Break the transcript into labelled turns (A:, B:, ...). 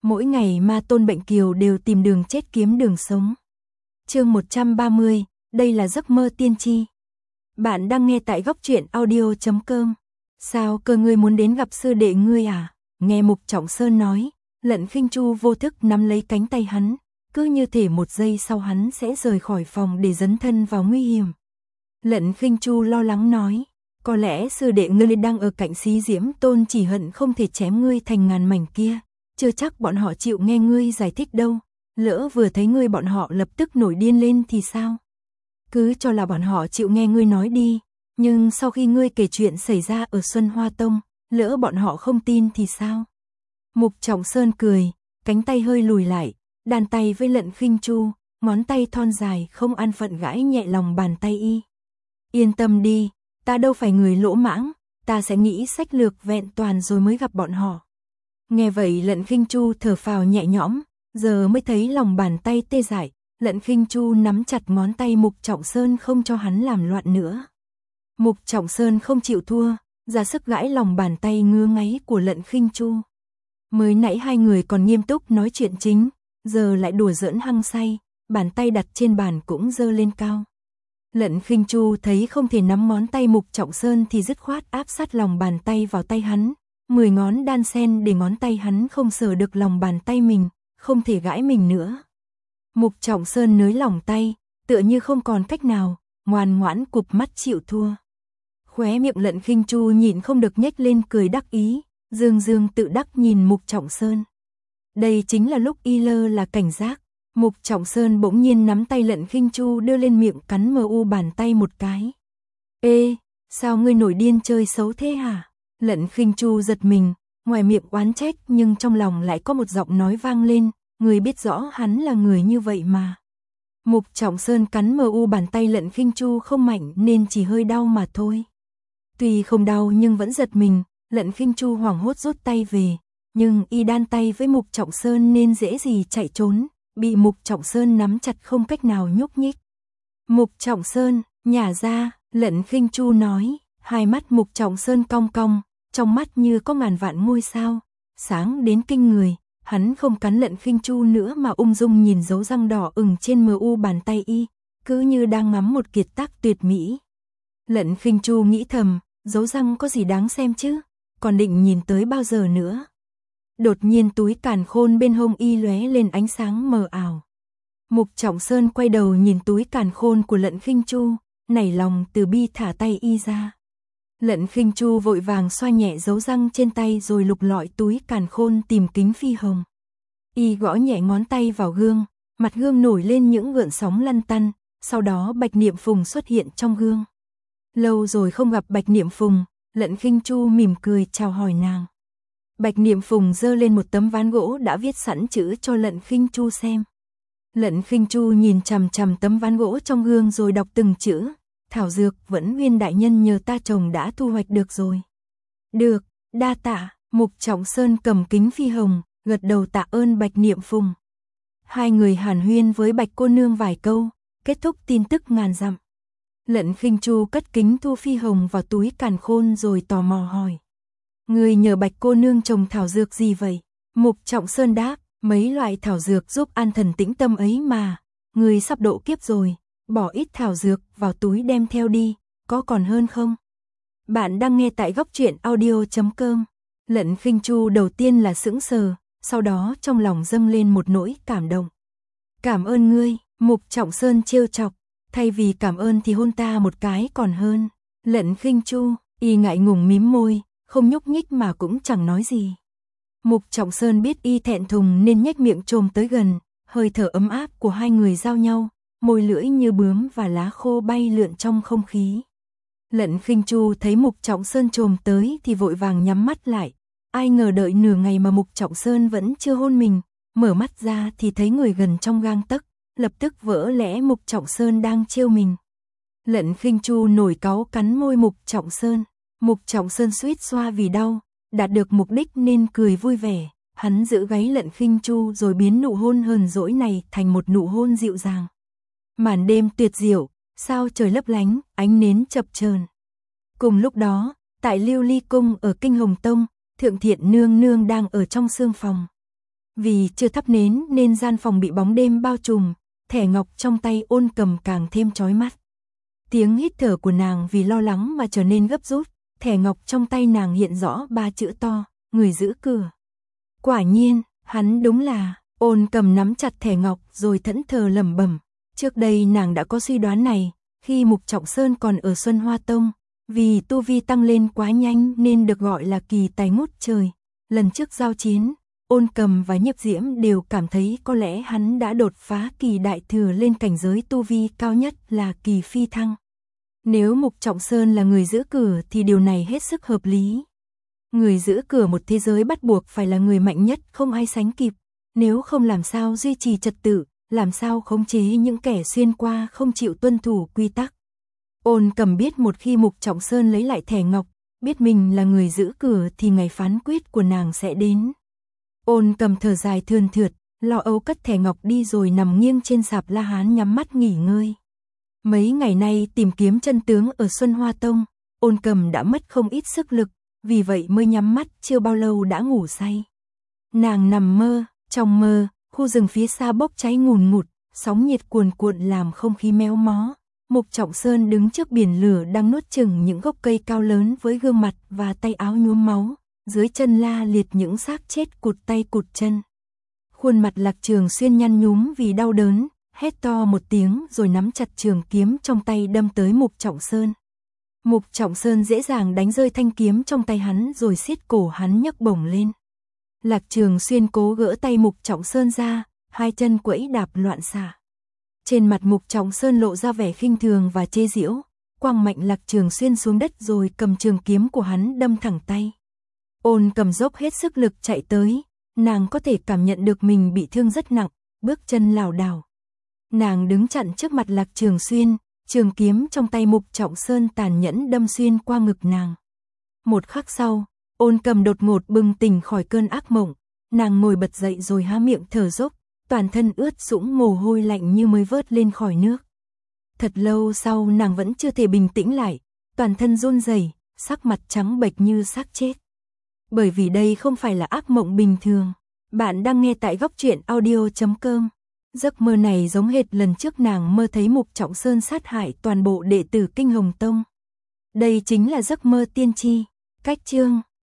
A: Mỗi ngày ma tôn bệnh kiều đều tìm đường chết kiếm đường sống. Chương 130, đây là giấc mơ tiên tri. Bạn đang nghe tại góc truyện audio.com. Sao cơ ngươi muốn đến gặp sư đệ ngươi à? Nghe Mục Trọng Sơn nói, Lận Khinh Chu vô thức nắm lấy cánh tay hắn, cứ như thể một giây sau hắn sẽ rời khỏi phòng để dấn thân vào nguy hiểm. Lận Khinh Chu lo lắng nói, có lẽ sư đệ ngươi đang ở cạnh Xí Diễm Tôn, chỉ hận không thể chém ngươi thành ngàn mảnh kia, chưa chắc bọn họ chịu nghe ngươi giải thích đâu, lỡ vừa thấy ngươi bọn họ lập tức nổi điên lên thì sao? Cứ cho là bọn họ chịu nghe ngươi nói đi, nhưng sau khi ngươi kể chuyện xảy ra ở Xuân Hoa Tông, lỡ bọn họ không tin thì sao? Mục Trọng Sơn cười, cánh tay hơi lùi lại, đàn tay với Lận Khinh Chu, ngón tay thon dài không an phận gãi nhẹ lòng bàn tay y. Yên tâm đi, ta đâu phải người lỗ mãng, ta sẽ nghĩ sách lược vẹn toàn rồi mới gặp bọn họ. Nghe vậy Lận Khinh Chu thở phào nhẹ nhõm, giờ mới thấy lòng bàn tay tê dại. Lận Khinh Chu nắm chặt ngón tay Mục Trọng Sơn không cho hắn làm loạn nữa. Mục Trọng Sơn không chịu thua, ra sức gãi lòng bàn tay ngứa ngáy của Lận Khinh Chu. Mới nãy hai người còn nghiêm túc nói chuyện chính, giờ lại đùa giỡn hăng say, bàn tay đặt trên bàn cũng giơ lên cao. Lận Khinh Chu thấy không thể nắm ngón tay Mục Trọng Sơn thì dứt khoát áp sát lòng bàn tay vào tay hắn, 10 ngón đan xen để ngón tay hắn không sờ được lòng bàn tay mình, không thể gãi mình nữa. Mục Trọng Sơn nới lỏng tay, tựa như không còn cách nào, ngoan ngoãn cụp mắt chịu thua. Khóe miệng Lận Khinh Chu nhịn không được nhếch lên cười đắc ý, dương dương tự đắc nhìn Mục Trọng Sơn. Đây chính là lúc y lơ là cảnh giác. Mục Trọng Sơn bỗng nhiên nắm tay Lận Khinh Chu đưa lên miệng cắn mờ u bàn tay một cái. Ê, sao ngươi nổi điên chơi xấu thế hả? Lận Khinh Chu giật mình, ngoài miệng oán trách nhưng trong lòng lại có một giọng nói vang lên, người biết rõ hắn là người như vậy mà. Mục Trọng Sơn cắn mờ u bàn tay Lận Khinh Chu không mạnh nên chỉ hơi đau mà thôi. Tuy không đau nhưng vẫn giật mình, Lận Khinh Chu hoảng hốt rút tay về, nhưng y đan tay với Mục Trọng Sơn nên dễ gì chạy trốn, bị Mục Trọng Sơn nắm chặt không cách nào nhúc nhích. Mục Trọng Sơn, nhả ra, Lận Khinh Chu nói, hai mắt Mục Trọng Sơn cong cong, trong mắt như có ngàn vạn ngôi sao, sáng đến kinh người. Hắn không cắn Lận Khinh Chu nữa mà ung dung nhìn dấu răng đỏ ửng trên mờ u bàn tay y, cứ như đang ngắm một kiệt tác tuyệt mỹ. Lận Khinh Chu nghĩ thầm, dấu răng có gì đáng xem chứ, còn định nhìn tới bao giờ nữa. Đột nhiên túi càn khôn bên hông y lóe lên ánh sáng mờ ảo. Mục Trọng Sơn quay đầu nhìn túi càn khôn của Lận Khinh Chu, nảy lòng từ bi thả tay y ra. Lận Khinh Chu vội vàng xoa nhẹ dấu răng trên tay rồi lục lọi túi càn khôn tìm kính phi hồng. Y gõ nhẹ ngón tay vào gương, mặt gương nổi lên những gợn sóng lăn tăn, sau đó Bạch Niệm Phùng xuất hiện trong gương. Lâu rồi không gặp Bạch Niệm Phùng, Lận Khinh Chu mỉm cười chào hỏi nàng. Bạch Niệm Phùng giơ lên một tấm ván gỗ đã viết sẵn chữ cho Lận Khinh Chu xem. Lận Khinh Chu nhìn chằm chằm tấm ván gỗ trong gương rồi đọc từng chữ. Thảo dược Vẫn Nguyên đại nhân nhờ ta trồng đã thu hoạch được rồi. Được, đa tạ. Mục Trọng Sơn cầm kính phi hồng, gật đầu tạ ơn Bạch Niệm Phùng. Hai người hàn huyên với Bạch cô nương vài câu, kết thúc tin tức ngàn dặm. Lận Khinh Chu cất kính thu phi hồng vào túi càn khôn rồi tò mò hỏi. Người nhờ Bạch cô nương trồng thảo dược gì vậy? Mục Trọng Sơn đáp, mấy loại thảo dược giúp an thần tĩnh tâm ấy mà. Người sắp độ kiếp rồi, bỏ ít thảo dược vào túi đem theo đi, có còn hơn không? Bạn đang nghe tại góc truyện audio.com. Lận Khinh Chu đầu tiên là sững sờ, sau đó trong lòng dâng lên một nỗi cảm động. Cảm ơn ngươi, Mục Trọng Sơn trêu chọc, thay vì cảm ơn thì hôn ta một cái còn hơn. Lận Khinh Chu, y ngại ngùng mím môi, không nhúc nhích mà cũng chẳng nói gì. Mục Trọng Sơn biết y thẹn thùng nên nhếch miệng chồm tới gần, hơi thở ấm áp của hai người giao nhau, môi lưỡi như bướm và lá khô bay lượn trong không khí. Lận Khinh Chu thấy Mục Trọng Sơn chồm tới thì vội vàng nhắm mắt lại, ai ngờ đợi nửa ngày mà Mục Trọng Sơn vẫn chưa hôn mình, mở mắt ra thì thấy người gần trong gang tấc, lập tức vỡ lẽ Mục Trọng Sơn đang trêu mình. Lận Khinh Chu nổi cáu cắn môi Mục Trọng Sơn. Mục Trọng Sơn suýt xoa vì đau, đạt được mục đích nên cười vui vẻ, hắn giữ gáy Lận Khinh Chu rồi biến nụ hôn hờn dỗi này thành một nụ hôn dịu dàng. Màn đêm tuyệt diệu, sao trời lấp lánh, ánh nến chập chờn. Cùng lúc đó, tại Lưu Ly Cung ở Kinh Hồng Tông, Thượng Thiện nương nương đang ở trong sương phòng. Vì chưa thắp nến nên gian phòng bị bóng đêm bao trùm, thẻ ngọc trong tay Ôn Cầm càng thêm chói mắt. Tiếng hít thở của nàng vì lo lắng mà trở nên gấp rút, thẻ ngọc trong tay nàng hiện rõ 3 chữ to, người giữ cửa. Quả nhiên, hắn đúng là, Ôn Cầm nắm chặt thẻ ngọc rồi thẫn thờ lẩm bẩm. Trước đây nàng đã có suy đoán này, khi Mục Trọng Sơn còn ở Xuân Hoa Tông, vì tu vi tăng lên quá nhanh nên được gọi là kỳ tài ngút trời. Lần trước giao chiến, Ôn Cầm và Nhiếp Diễm đều cảm thấy có lẽ hắn đã đột phá kỳ đại thừa lên cảnh giới tu vi cao nhất là kỳ phi thăng. Nếu Mục Trọng Sơn là người giữ cửa thì điều này hết sức hợp lý. Người giữ cửa một thế giới bắt buộc phải là người mạnh nhất không ai sánh kịp, nếu không làm sao duy trì trật tự, làm sao khống chế những kẻ xuyên qua không chịu tuân thủ quy tắc. Ôn Cầm biết một khi Mục Trọng Sơn lấy lại thẻ ngọc, biết mình là người giữ cửa thì ngày phán quyết của nàng sẽ đến. Ôn Cầm thở dài thườn thượt, lo âu cất thẻ ngọc đi rồi nằm nghiêng trên sạp La Hán nhắm mắt nghỉ ngơi. Mấy ngày nay tìm kiếm chân tướng ở Xuân Hoa Tông, Ôn Cầm đã mất không ít sức lực, vì vậy mới nhắm mắt chưa bao lâu đã ngủ say. Nàng nằm mơ, trong mơ, khu rừng phía xa bốc cháy ngùn ngụt, sóng nhiệt cuồn cuộn làm không khí méo mó. Mục Trọng Sơn đứng trước biển lửa đang nuốt chửng những gốc cây cao lớn với gương mặt và tay áo nhuốm máu, dưới chân la liệt những xác chết cụt tay cụt chân. Khuôn mặt Lạc Trường Xuyên nhăn nhúm vì đau đớn, hét to một tiếng rồi nắm chặt trường kiếm trong tay đâm tới Mục Trọng Sơn. Mục Trọng Sơn dễ dàng đánh rơi thanh kiếm trong tay hắn rồi siết cổ hắn nhấc bổng lên. Lạc Trường Xuyên cố gỡ tay Mục Trọng Sơn ra, hai chân quẫy đạp loạn xạ. Trên mặt Mục Trọng Sơn lộ ra vẻ khinh thường và chê giễu, quăng mạnh Lạc Trường Xuyên xuống đất rồi cầm trường kiếm của hắn đâm thẳng tay. Ôn Cầm dốc hết sức lực chạy tới, nàng có thể cảm nhận được mình bị thương rất nặng, bước chân lảo đảo. Nàng đứng chặn trước mặt Lạc Trường Xuyên, trường kiếm trong tay Mục Trọng Sơn tàn nhẫn đâm xuyên qua ngực nàng. Một khắc sau, Ôn Cầm đột ngột bừng tỉnh khỏi cơn ác mộng, nàng ngồi bật dậy rồi há miệng thở dốc, toàn thân ướt sũng mồ hôi lạnh như mới vớt lên khỏi nước. Thật lâu sau nàng vẫn chưa thể bình tĩnh lại, toàn thân run rẩy, sắc mặt trắng bệch như xác chết. Bởi vì đây không phải là ác mộng bình thường. Bạn đang nghe tại Góc Truyện Audio.com. Giấc mơ này giống hệt lần trước nàng mơ thấy Mục Trọng Sơn sát hại toàn bộ đệ tử Kinh Hồng Tông. Đây chính là giấc mơ tiên tri. Cách chương